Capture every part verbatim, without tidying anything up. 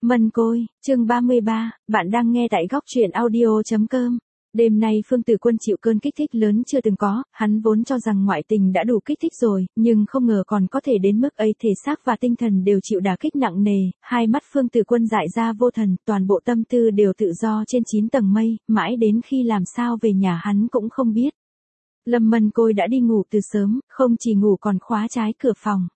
Mân Côi, chương ba mươi ba, bạn đang nghe tại góc truyện audio chấm com. Đêm nay Phương Tử Quân chịu cơn kích thích lớn chưa từng có, hắn vốn cho rằng ngoại tình đã đủ kích thích rồi, nhưng không ngờ còn có thể đến mức ấy, thể xác và tinh thần đều chịu đả kích nặng nề, hai mắt Phương Tử Quân dại ra vô thần, toàn bộ tâm tư đều tự do trên chín tầng mây, mãi đến khi làm sao về nhà hắn cũng không biết. Lâm Mân Côi đã đi ngủ từ sớm, không chỉ ngủ còn khóa trái cửa phòng.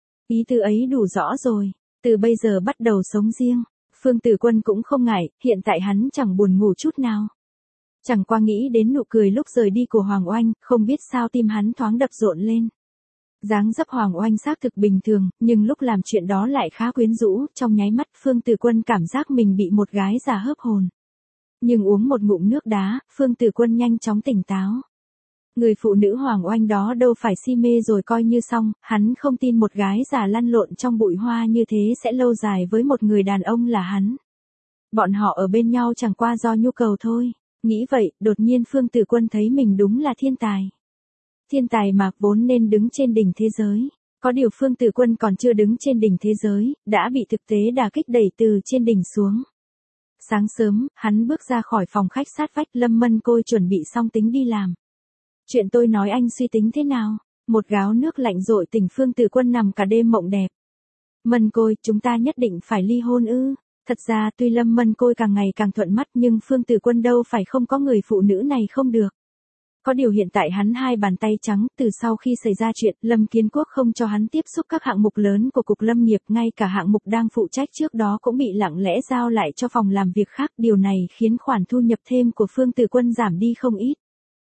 Ý tư ấy đủ rõ rồi. Từ bây giờ bắt đầu sống riêng, Phương Tử Quân cũng không ngại, hiện tại hắn chẳng buồn ngủ chút nào. Chẳng qua nghĩ đến nụ cười lúc rời đi của Hoàng Oanh, không biết sao tim hắn thoáng đập rộn lên. Dáng dấp Hoàng Oanh xác thực bình thường, nhưng lúc làm chuyện đó lại khá quyến rũ, trong nháy mắt Phương Tử Quân cảm giác mình bị một gái già hớp hồn. Nhưng uống một ngụm nước đá, Phương Tử Quân nhanh chóng tỉnh táo. Người phụ nữ Hoàng Oanh đó đâu phải si mê rồi coi như xong, hắn không tin một gái già lăn lộn trong bụi hoa như thế sẽ lâu dài với một người đàn ông là hắn. Bọn họ ở bên nhau chẳng qua do nhu cầu thôi. Nghĩ vậy, đột nhiên Phương Tử Quân thấy mình đúng là thiên tài. Thiên tài mà vốn nên đứng trên đỉnh thế giới. Có điều Phương Tử Quân còn chưa đứng trên đỉnh thế giới, đã bị thực tế đả kích đẩy từ trên đỉnh xuống. Sáng sớm, hắn bước ra khỏi phòng khách sát vách, Lâm Mân Côi chuẩn bị xong tính đi làm. Chuyện tôi nói anh suy tính thế nào? Một gáo nước lạnh dội tỉnh Phương Tử Quân nằm cả đêm mộng đẹp. Mân Côi, chúng ta nhất định phải ly hôn ư? Thật ra tuy Lâm Mân Côi càng ngày càng thuận mắt nhưng Phương Tử Quân đâu phải không có người phụ nữ này không được. Có điều hiện tại hắn hai bàn tay trắng, từ sau khi xảy ra chuyện, Lâm Kiến Quốc không cho hắn tiếp xúc các hạng mục lớn của Cục Lâm nghiệp, ngay cả hạng mục đang phụ trách trước đó cũng bị lặng lẽ giao lại cho phòng làm việc khác, điều này khiến khoản thu nhập thêm của Phương Tử Quân giảm đi không ít.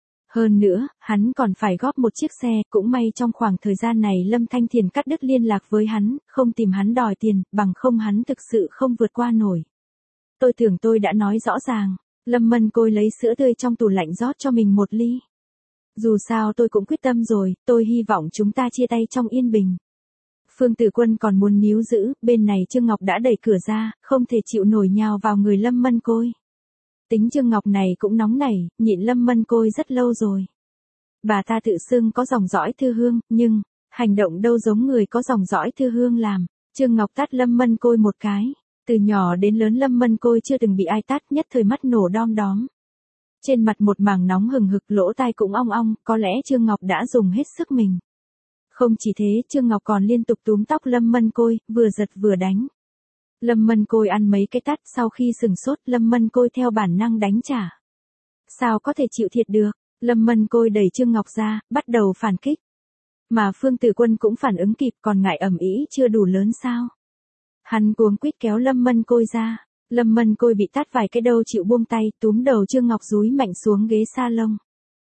Hơn nữa, hắn còn phải góp một chiếc xe, cũng may trong khoảng thời gian này Lâm Thanh Thiền cắt đứt liên lạc với hắn, không tìm hắn đòi tiền, bằng không hắn thực sự không vượt qua nổi. Tôi tưởng tôi đã nói rõ ràng. Lâm Mân Côi lấy sữa tươi trong tủ lạnh rót cho mình một ly. Dù sao tôi cũng quyết tâm rồi, tôi hy vọng chúng ta chia tay trong yên bình. Phương Tử Quân còn muốn níu giữ, bên này Trương Ngọc đã đẩy cửa ra, không thể chịu nổi nhào vào người Lâm Mân Côi. Tính Trương Ngọc này cũng nóng nảy, nhịn Lâm Mân Côi rất lâu rồi. Bà ta tự xưng có dòng dõi Thư Hương, nhưng, hành động đâu giống người có dòng dõi Thư Hương làm. Trương Ngọc tát Lâm Mân Côi một cái. Từ nhỏ đến lớn Lâm Mân Côi chưa từng bị ai tát, nhất thời mắt nổ đom đóm. Trên mặt một mảng nóng hừng hực, lỗ tai cũng ong ong, có lẽ Trương Ngọc đã dùng hết sức mình. Không chỉ thế, Trương Ngọc còn liên tục túm tóc Lâm Mân Côi, vừa giật vừa đánh. Lâm Mân Côi ăn mấy cái tát, sau khi sừng sốt, Lâm Mân Côi theo bản năng đánh trả. Sao có thể chịu thiệt được? Lâm Mân Côi đẩy Trương Ngọc ra, bắt đầu phản kích. Mà Phương Tử Quân cũng phản ứng kịp, còn ngại ầm ĩ chưa đủ lớn sao? Hắn cuống quýt kéo Lâm Mân Côi ra. Lâm Mân Côi bị tát vài cái đâu chịu buông tay, túm đầu Trương Ngọc dúi mạnh xuống ghế salon.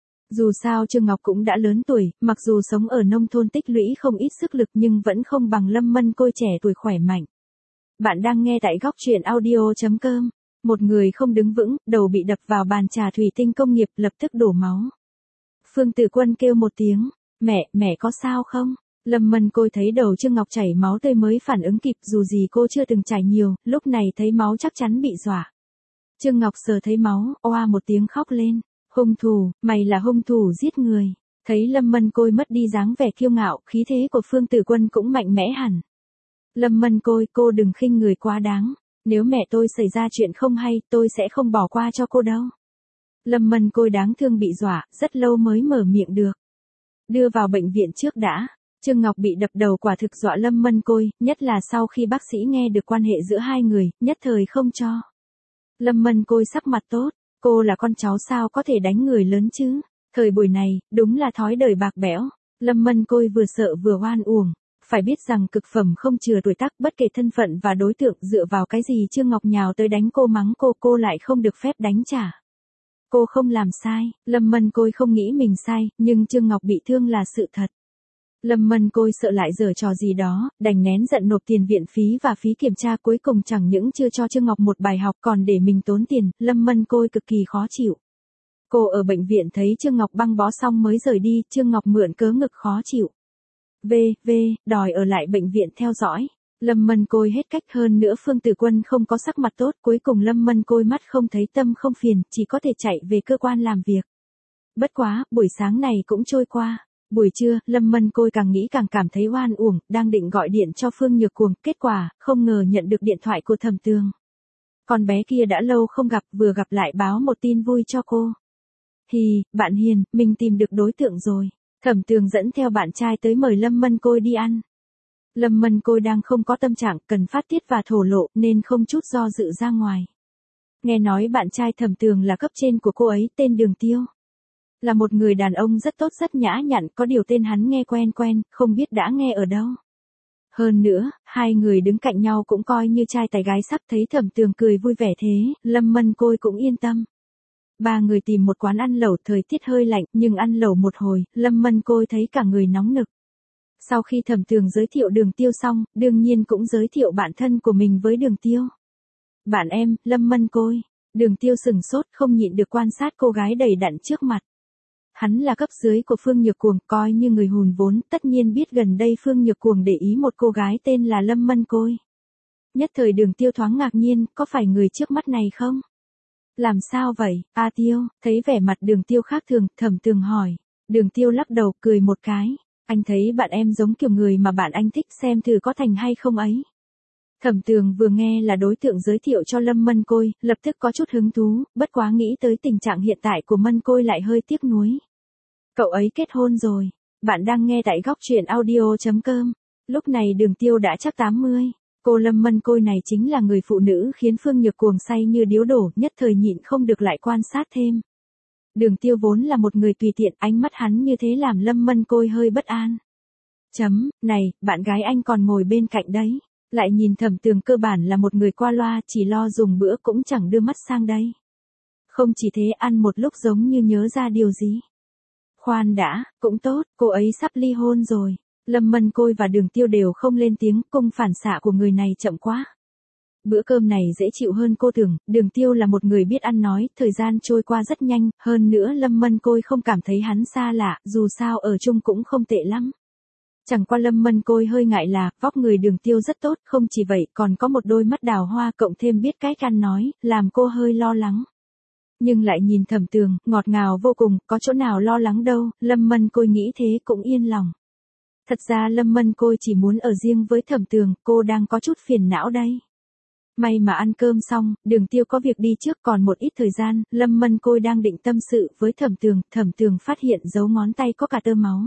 Dù sao Trương Ngọc cũng đã lớn tuổi, mặc dù sống ở nông thôn tích lũy không ít sức lực nhưng vẫn không bằng Lâm Mân Côi trẻ tuổi khỏe mạnh. Bạn đang nghe tại góc truyện audio chấm com. Một người không đứng vững, đầu bị đập vào bàn trà thủy tinh công nghiệp, lập tức đổ máu. Phương Tử Quân kêu một tiếng, mẹ, mẹ có sao không? Lâm Mân Côi thấy đầu Trương Ngọc chảy máu tươi mới phản ứng kịp, dù gì cô chưa từng chảy nhiều, lúc này thấy máu chắc chắn bị dọa. Trương Ngọc sờ thấy máu, oa một tiếng khóc lên, hung thủ, mày là hung thủ giết người. Thấy Lâm Mân Côi mất đi dáng vẻ kiêu ngạo, khí thế của Phương Tử Quân cũng mạnh mẽ hẳn. Lâm Mân Côi, cô đừng khinh người quá đáng. Nếu mẹ tôi xảy ra chuyện không hay, tôi sẽ không bỏ qua cho cô đâu. Lâm Mân Côi đáng thương bị dọa, rất lâu mới mở miệng được. Đưa vào bệnh viện trước đã. Trương Ngọc bị đập đầu quả thực dọa Lâm Mân Côi, nhất là sau khi bác sĩ nghe được quan hệ giữa hai người, nhất thời không cho. Lâm Mân Côi sắc mặt tốt, cô là con cháu sao có thể đánh người lớn chứ? Thời buổi này, đúng là thói đời bạc bẽo. Lâm Mân Côi vừa sợ vừa oan uổng. Phải biết rằng cực phẩm không chừa tuổi tác, bất kể thân phận và đối tượng, dựa vào cái gì Trương Ngọc nhào tới đánh cô, mắng cô, cô lại không được phép đánh trả. Cô không làm sai, Lâm Mân Côi không nghĩ mình sai, nhưng Trương Ngọc bị thương là sự thật. Lâm Mân Côi sợ lại giở trò gì đó, đành nén giận nộp tiền viện phí và phí kiểm tra, cuối cùng chẳng những chưa cho Trương Ngọc một bài học còn để mình tốn tiền, Lâm Mân Côi cực kỳ khó chịu. Cô ở bệnh viện thấy Trương Ngọc băng bó xong mới rời đi, Trương Ngọc mượn cớ ngực khó chịu. V, V, đòi ở lại bệnh viện theo dõi. Lâm Mân Côi hết cách, hơn nữa Phương Tử Quân không có sắc mặt tốt, cuối cùng Lâm Mân Côi mắt không thấy tâm không phiền, chỉ có thể chạy về cơ quan làm việc. Bất quá, buổi sáng này cũng trôi qua. Buổi trưa, Lâm Mân Côi càng nghĩ càng cảm thấy oan uổng, đang định gọi điện cho Phương Nhược Cuồng, kết quả, không ngờ nhận được điện thoại của Thẩm Tường. Con bé kia đã lâu không gặp, vừa gặp lại báo một tin vui cho cô. Hì, bạn Hiền, mình tìm được đối tượng rồi. Thẩm Tường dẫn theo bạn trai tới mời Lâm Mân Côi đi ăn. Lâm Mân Côi đang không có tâm trạng cần phát tiết và thổ lộ nên không chút do dự ra ngoài. Nghe nói bạn trai Thẩm Tường là cấp trên của cô ấy, tên Đường Tiêu. Là một người đàn ông rất tốt rất nhã nhặn, có điều tên hắn nghe quen quen, không biết đã nghe ở đâu. Hơn nữa, hai người đứng cạnh nhau cũng coi như trai tài gái sắc, thấy Thẩm Tường cười vui vẻ thế, Lâm Mân Côi cũng yên tâm. Ba người tìm một quán ăn lẩu, thời tiết hơi lạnh, nhưng ăn lẩu một hồi, Lâm Mân Côi thấy cả người nóng nực. Sau khi Thẩm Tường giới thiệu Đường Tiêu xong, đương nhiên cũng giới thiệu bạn thân của mình với Đường Tiêu. Bạn em, Lâm Mân Côi. Đường Tiêu sừng sốt, không nhịn được quan sát cô gái đầy đặn trước mặt. Hắn là cấp dưới của Phương Nhược Cuồng, coi như người hùn vốn, tất nhiên biết gần đây Phương Nhược Cuồng để ý một cô gái tên là Lâm Mân Côi. Nhất thời Đường Tiêu thoáng ngạc nhiên, có phải người trước mắt này không? Làm sao vậy, A Tiêu? Thấy vẻ mặt Đường Tiêu khác thường, Thẩm Tường hỏi. Đường Tiêu lắc đầu, cười một cái. Anh thấy bạn em giống kiểu người mà bạn anh thích, xem thử có thành hay không ấy. Thẩm Tường vừa nghe là đối tượng giới thiệu cho Lâm Mân Côi, lập tức có chút hứng thú, bất quá nghĩ tới tình trạng hiện tại của Mân Côi lại hơi tiếc nuối. Cậu ấy kết hôn rồi. Bạn đang nghe tại góc truyện audio chấm com. Lúc này Đường Tiêu đã chắc tám mươi. Cô Lâm Mân Côi này chính là người phụ nữ khiến Phương Nhược Cuồng say như điếu đổ, nhất thời nhịn không được lại quan sát thêm. Đường Tiêu vốn là một người tùy tiện, ánh mắt hắn như thế làm Lâm Mân Côi hơi bất an. Chấm, này, bạn gái anh còn ngồi bên cạnh đấy. Lại nhìn Thẩm Tường cơ bản là một người qua loa, chỉ lo dùng bữa cũng chẳng đưa mắt sang đây. Không chỉ thế, ăn một lúc giống như nhớ ra điều gì. Khoan đã, cũng tốt, cô ấy sắp ly hôn rồi. Lâm Mân Côi và Đường Tiêu đều không lên tiếng, cung phản xạ của người này chậm quá. Bữa cơm này dễ chịu hơn cô tưởng, Đường Tiêu là một người biết ăn nói, thời gian trôi qua rất nhanh, hơn nữa Lâm Mân Côi không cảm thấy hắn xa lạ, dù sao ở chung cũng không tệ lắm. Chẳng qua Lâm Mân Côi hơi ngại là, vóc người Đường Tiêu rất tốt, không chỉ vậy còn có một đôi mắt đào hoa cộng thêm biết cách ăn nói, làm cô hơi lo lắng. Nhưng lại nhìn Thẩm Tường, ngọt ngào vô cùng, có chỗ nào lo lắng đâu, Lâm Mân Côi nghĩ thế cũng yên lòng. Thật ra Lâm Mân Côi chỉ muốn ở riêng với Thẩm Tường, cô đang có chút phiền não đây. May mà ăn cơm xong, Đường Tiêu có việc đi trước, còn một ít thời gian, Lâm Mân Côi đang định tâm sự với Thẩm Tường, Thẩm Tường phát hiện dấu ngón tay có cả tơ máu.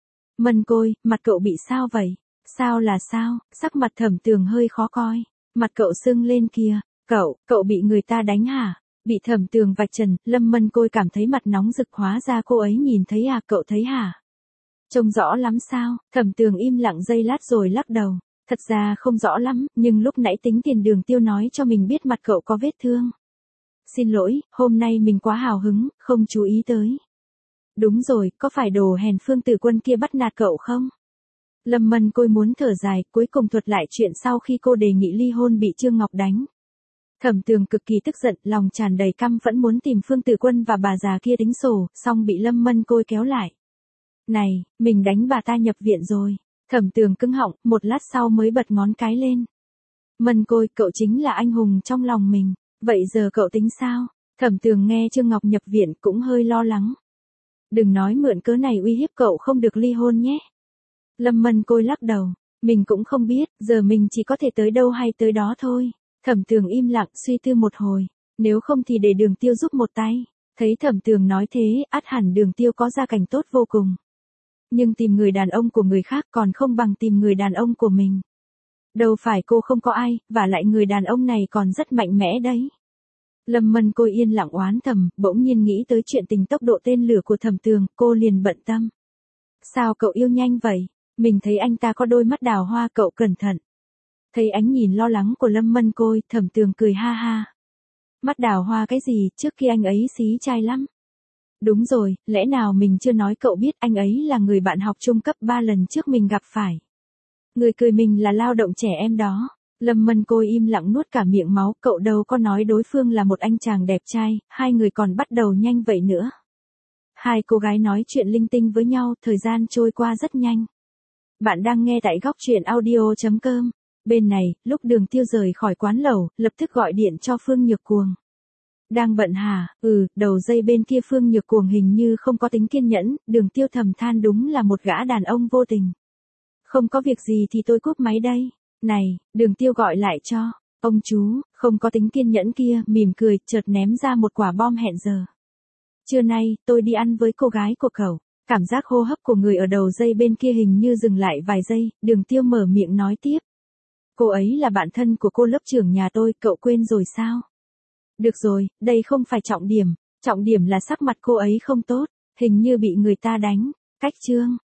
Mân Côi, mặt cậu bị sao vậy? Sao là sao? Sắc mặt Thẩm Tường hơi khó coi. Mặt cậu sưng lên kìa. Cậu, cậu bị người ta đánh hả? Bị Thẩm Tường vạch trần, Lâm Mân Côi cảm thấy mặt nóng rực, hóa ra cô ấy nhìn thấy à, cậu thấy hả? Trông rõ lắm sao? Thẩm Tường im lặng giây lát rồi lắc đầu. Thật ra không rõ lắm, nhưng lúc nãy tính tiền Đường Tiêu nói cho mình biết mặt cậu có vết thương. Xin lỗi, hôm nay mình quá hào hứng, không chú ý tới. Đúng rồi, có phải đồ hèn Phương Tử Quân kia bắt nạt cậu không? Lâm Mân Côi muốn thở dài, cuối cùng thuật lại chuyện sau khi cô đề nghị ly hôn bị Trương Ngọc đánh. Thẩm Tường cực kỳ tức giận, lòng tràn đầy căm phẫn muốn tìm Phương Tử Quân và bà già kia tính sổ, xong bị Lâm Mân Côi kéo lại. Này, mình đánh bà ta nhập viện rồi. Thẩm Tường cứng họng, một lát sau mới bật ngón cái lên. Mân Côi, cậu chính là anh hùng trong lòng mình, vậy giờ cậu tính sao? Thẩm Tường nghe Trương Ngọc nhập viện cũng hơi lo lắng. Đừng nói mượn cớ này uy hiếp cậu không được ly hôn nhé. Lâm Mân Côi lắc đầu, mình cũng không biết, giờ mình chỉ có thể tới đâu hay tới đó thôi. Thẩm Tường im lặng suy tư một hồi, nếu không thì để Đường Tiêu giúp một tay. Thấy Thẩm Tường nói thế, ắt hẳn Đường Tiêu có gia cảnh tốt vô cùng. Nhưng tìm người đàn ông của người khác còn không bằng tìm người đàn ông của mình. Đâu phải cô không có ai, và lại người đàn ông này còn rất mạnh mẽ đấy. Lâm Mân Côi yên lặng oán thầm, bỗng nhiên nghĩ tới chuyện tình tốc độ tên lửa của Thẩm Tường, cô liền bận tâm. Sao cậu yêu nhanh vậy? Mình thấy anh ta có đôi mắt đào hoa, cậu cẩn thận. Thấy ánh nhìn lo lắng của Lâm Mân Côi, Thẩm Tường cười ha ha. Mắt đào hoa cái gì, trước khi anh ấy xí trai lắm. Đúng rồi, lẽ nào mình chưa nói cậu biết anh ấy là người bạn học trung cấp ba lần trước mình gặp phải. Người cười mình là lao động trẻ em đó. Lâm Mân Côi im lặng nuốt cả miệng máu, cậu đâu có nói đối phương là một anh chàng đẹp trai, hai người còn bắt đầu nhanh vậy nữa. Hai cô gái nói chuyện linh tinh với nhau, thời gian trôi qua rất nhanh. Bạn đang nghe tại góc truyện audio chấm com. Bên này, lúc Đường Tiêu rời khỏi quán lẩu, lập tức gọi điện cho Phương Nhược Cuồng. Đang bận hả? Ừ, đầu dây bên kia Phương Nhược Cuồng hình như không có tính kiên nhẫn, Đường Tiêu thầm than đúng là một gã đàn ông vô tình. Không có việc gì thì tôi cúp máy đây. Này, Đường Tiêu gọi lại cho. Ông chú, không có tính kiên nhẫn kia, mỉm cười, chợt ném ra một quả bom hẹn giờ. Trưa nay, tôi đi ăn với cô gái của cậu. Cảm giác hô hấp của người ở đầu dây bên kia hình như dừng lại vài giây, Đường Tiêu mở miệng nói tiếp. Cô ấy là bạn thân của cô lớp trưởng nhà tôi, cậu quên rồi sao? Được rồi, đây không phải trọng điểm, trọng điểm là sắc mặt cô ấy không tốt, hình như bị người ta đánh. Cách chương